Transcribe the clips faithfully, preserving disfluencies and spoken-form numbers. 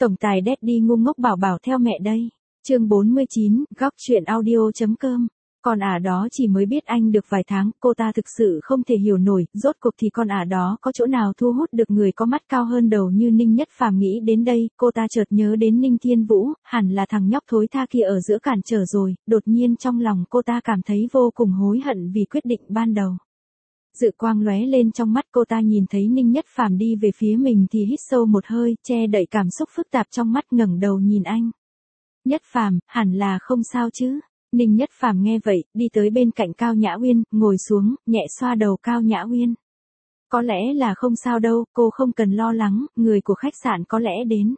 Tổng tài Daddy ngu ngốc bảo bảo theo mẹ đây. Chương bốn mươi chín, góc chuyện audio.com. Con ả đó chỉ mới biết anh được vài tháng, cô ta thực sự không thể hiểu nổi, rốt cuộc thì con ả đó có chỗ nào thu hút được người có mắt cao hơn đầu như Ninh Nhất Phàm. Nghĩ đến đây, cô ta chợt nhớ đến Ninh Thiên Vũ, hẳn là thằng nhóc thối tha kia ở giữa cản trở rồi, đột nhiên trong lòng cô ta cảm thấy vô cùng hối hận vì quyết định ban đầu. Dự quang lóe lên trong mắt cô ta, nhìn thấy Ninh Nhất Phàm đi về phía mình thì hít sâu một hơi, che đậy cảm xúc phức tạp trong mắt, ngẩng đầu nhìn anh. Nhất Phàm, hẳn là không sao chứ? Ninh Nhất Phàm nghe vậy, đi tới bên cạnh Cao Nhã Uyên, ngồi xuống, nhẹ xoa đầu Cao Nhã Uyên. Có lẽ là không sao đâu, cô không cần lo lắng, người của khách sạn có lẽ đến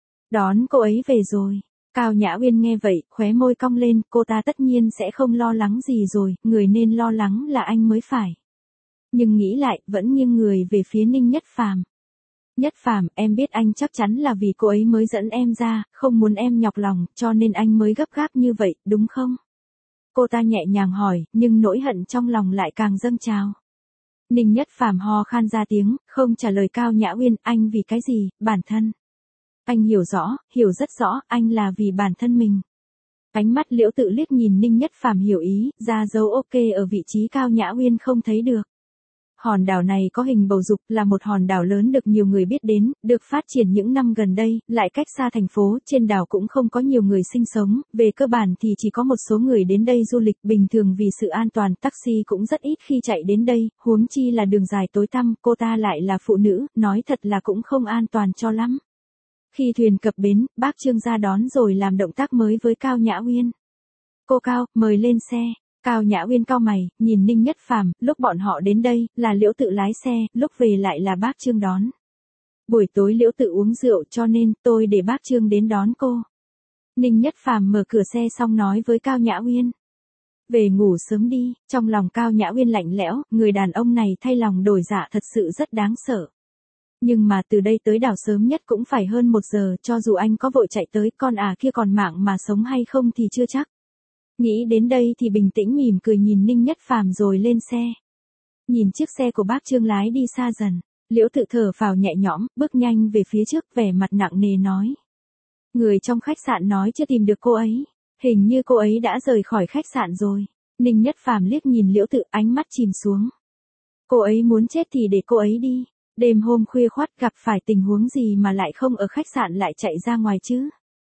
đón cô ấy về rồi. Cao Nhã Uyên nghe vậy, khóe môi cong lên, cô ta tất nhiên sẽ không lo lắng gì rồi, người nên lo lắng là anh mới phải. Nhưng nghĩ lại, vẫn nghiêng người về phía Ninh Nhất Phàm. Nhất Phàm, em biết anh chắc chắn là vì cô ấy mới dẫn em ra, không muốn em nhọc lòng, cho nên anh mới gấp gáp như vậy, đúng không? Cô ta nhẹ nhàng hỏi, nhưng nỗi hận trong lòng lại càng dâng trào. Ninh Nhất Phàm ho khan ra tiếng, không trả lời Cao Nhã Uyên, anh vì cái gì, bản thân. Anh hiểu rõ, hiểu rất rõ, anh là vì bản thân mình. Ánh mắt Liễu Tự liếc nhìn Ninh Nhất Phàm hiểu ý, ra dấu ok ở vị trí Cao Nhã Uyên không thấy được. Hòn đảo này có hình bầu dục, là một hòn đảo lớn được nhiều người biết đến, được phát triển những năm gần đây, lại cách xa thành phố, trên đảo cũng không có nhiều người sinh sống, về cơ bản thì chỉ có một số người đến đây du lịch, bình thường vì sự an toàn, taxi cũng rất ít khi chạy đến đây, huống chi là đường dài tối tăm, cô ta lại là phụ nữ, nói thật là cũng không an toàn cho lắm. Khi thuyền cập bến, bác Trương ra đón rồi làm động tác mới với Cao Nhã Uyên. Cô Cao, mời lên xe. Cao Nhã Uyên cau mày, nhìn Ninh Nhất Phàm, lúc bọn họ đến đây, là Liễu Tự lái xe, lúc về lại là bác Trương đón. Buổi tối Liễu Tự uống rượu cho nên, tôi để bác Trương đến đón cô. Ninh Nhất Phàm mở cửa xe xong nói với Cao Nhã Uyên. Về ngủ sớm đi, trong lòng Cao Nhã Uyên lạnh lẽo, người đàn ông này thay lòng đổi dạ thật sự rất đáng sợ. Nhưng mà từ đây tới đảo sớm nhất cũng phải hơn một giờ, cho dù anh có vội chạy tới, con à kia còn mạng mà sống hay không thì chưa chắc. Nghĩ đến đây thì bình tĩnh mỉm cười nhìn Ninh Nhất Phàm rồi lên xe. Nhìn chiếc xe của bác Trương lái đi xa dần, Liễu Tự thở phào nhẹ nhõm, bước nhanh về phía trước, vẻ mặt nặng nề nói. Người trong khách sạn nói chưa tìm được cô ấy, hình như cô ấy đã rời khỏi khách sạn rồi. Ninh Nhất Phàm liếc nhìn Liễu Tự, ánh mắt chìm xuống. Cô ấy muốn chết thì để cô ấy đi, đêm hôm khuya khoắt gặp phải tình huống gì mà lại không ở khách sạn lại chạy ra ngoài chứ.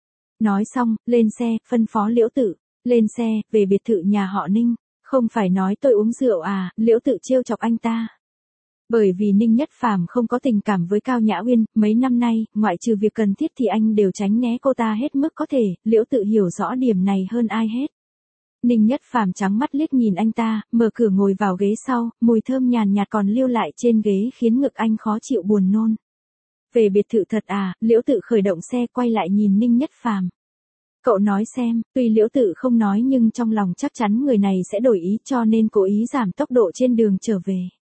Nói xong, lên xe, phân phó Liễu Tự. Lên xe, về biệt thự nhà họ Ninh, không phải nói tôi uống rượu à, Liễu Tự trêu chọc anh ta. Bởi vì Ninh Nhất Phàm không có tình cảm với Cao Nhã Uyên, mấy năm nay, ngoại trừ việc cần thiết thì anh đều tránh né cô ta hết mức có thể, Liễu Tự hiểu rõ điểm này hơn ai hết. Ninh Nhất Phàm trắng mắt liếc nhìn anh ta, mở cửa ngồi vào ghế sau, mùi thơm nhàn nhạt còn lưu lại trên ghế khiến ngực anh khó chịu buồn nôn. Về biệt thự thật à, Liễu Tự khởi động xe quay lại nhìn Ninh Nhất Phàm. Cậu nói xem, tuy Liễu Tự không nói nhưng trong lòng chắc chắn người này sẽ đổi ý cho nên cố ý giảm tốc độ trên đường trở về.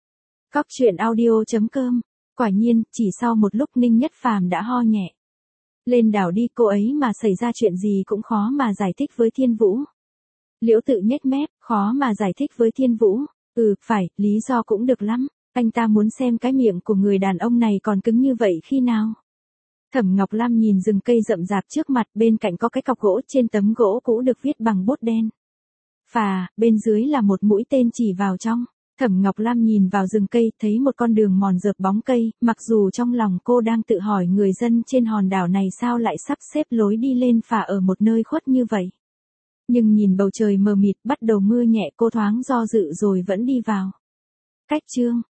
Góc chuyện audio.com. Quả nhiên, chỉ sau một lúc Ninh Nhất Phàm đã ho nhẹ. Lên đảo đi, cô ấy mà xảy ra chuyện gì cũng khó mà giải thích với Thiên Vũ. Liễu Tự nhếch mép, khó mà giải thích với Thiên Vũ. Ừ, phải, lý do cũng được lắm. Anh ta muốn xem cái miệng của người đàn ông này còn cứng như vậy khi nào. Thẩm Ngọc Lam nhìn rừng cây rậm rạp trước mặt, bên cạnh có cái cọc gỗ, trên tấm gỗ cũ được viết bằng bút đen. Phà, bên dưới là một mũi tên chỉ vào trong. Thẩm Ngọc Lam nhìn vào rừng cây, thấy một con đường mòn rợp bóng cây, mặc dù trong lòng cô đang tự hỏi người dân trên hòn đảo này sao lại sắp xếp lối đi lên phà ở một nơi khuất như vậy. Nhưng nhìn bầu trời mờ mịt, bắt đầu mưa nhẹ, cô thoáng do dự rồi vẫn đi vào. Cách chương